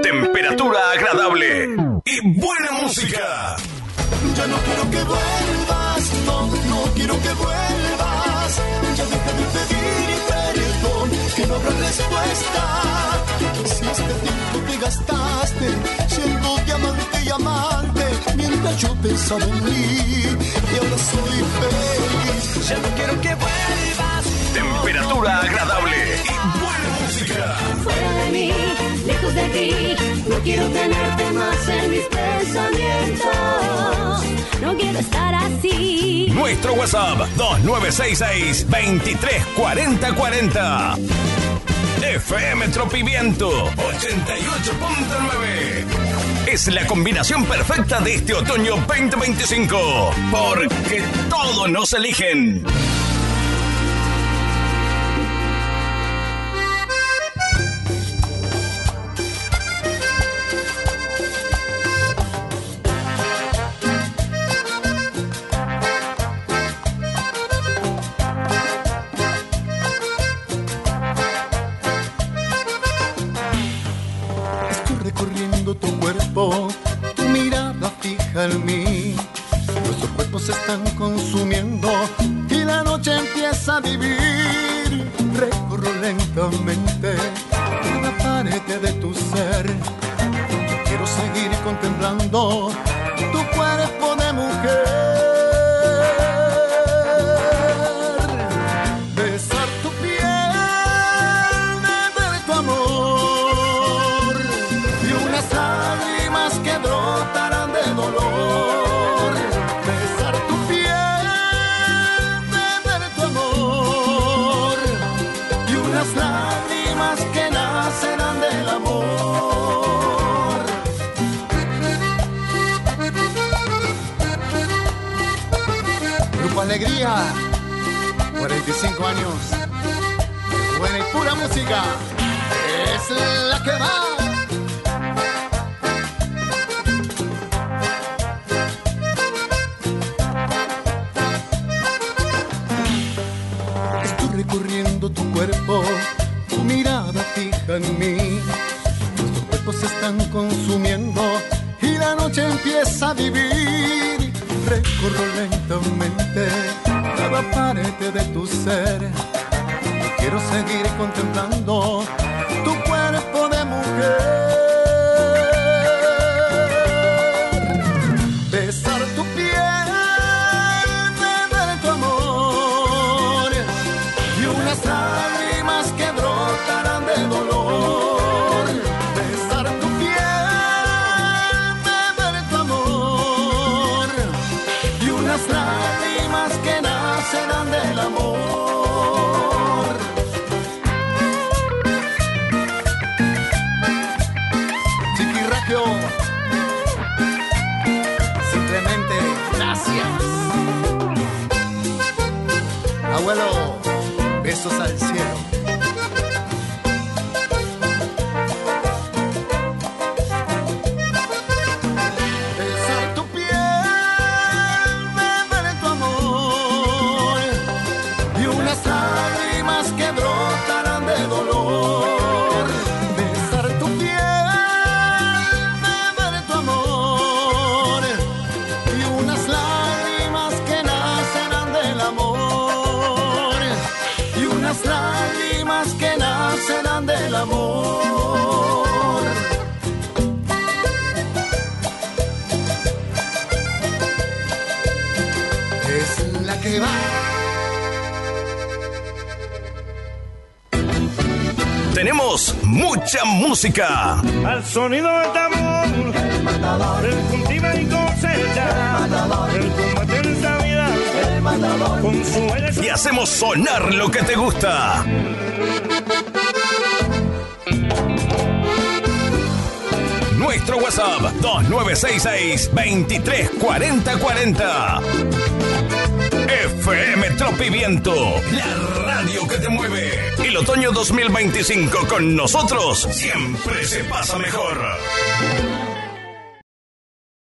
temperatura agradable y buena música. Ya no quiero que vuelvas, no quiero que vuelvas. Ya deja de pedir perdón, que no habrá respuesta. Si este tiempo te gastaste siendo diamante y amante, mientras yo pensaba en mí y ahora soy feliz. Ya no quiero que vuelvas. Temperatura agradable y buena música. Fuera de mí, lejos de ti, no quiero tenerte más en mis pensamientos. No quiero estar así. Nuestro WhatsApp 2966-234040. FM Tropiviento 88.9. Es la combinación perfecta de este otoño 2025. Porque todos nos eligen. Tu mirada fija en mí, nuestros cuerpos se están consumiendo y la noche empieza a vivir. Recorro lentamente cada pared de tu ser, quiero seguir contemplando tu cuerpo de mujer. Besar tu piel, beber tu amor y unas lágrimas que brotarán de dolor. Besar tu piel, beber tu amor y unas lágrimas que nacerán del amor. Grupo Alegría, 45 años, buena y pura música, es la que va. Recorriendo tu cuerpo, tu mirada fija en mí. Nuestros cuerpos se están consumiendo y la noche empieza a vivir. Recorro lentamente cada pared de tu ser. Quiero seguir contemplando tu cuerpo de mujer. Besar tu piel, beber tu amor y unas lágrimas que brotarán de dolor. Besar tu piel, beber tu amor y unas lágrimas que nacerán del amor. Chiquirraquio, simplemente gracias. Abuelo, besos al cielo. Besar tu piel, beber tu amor y unas lágrimas que brotarán de dolor. Besar tu piel, beber tu amor y unas lágrimas que nacerán del amor. Y unas lágrimas que nacerán del amor. Es la que va. Tenemos mucha música. Al sonido del tambor, El matador, el cultiva y cosecha, el combate en esta vida, el matador, con su aire. Y hacemos sonar lo que te gusta. Nuestro WhatsApp 2966-234040. FM Tropiviento, la radio que te mueve. El otoño 2025 con nosotros siempre se pasa mejor.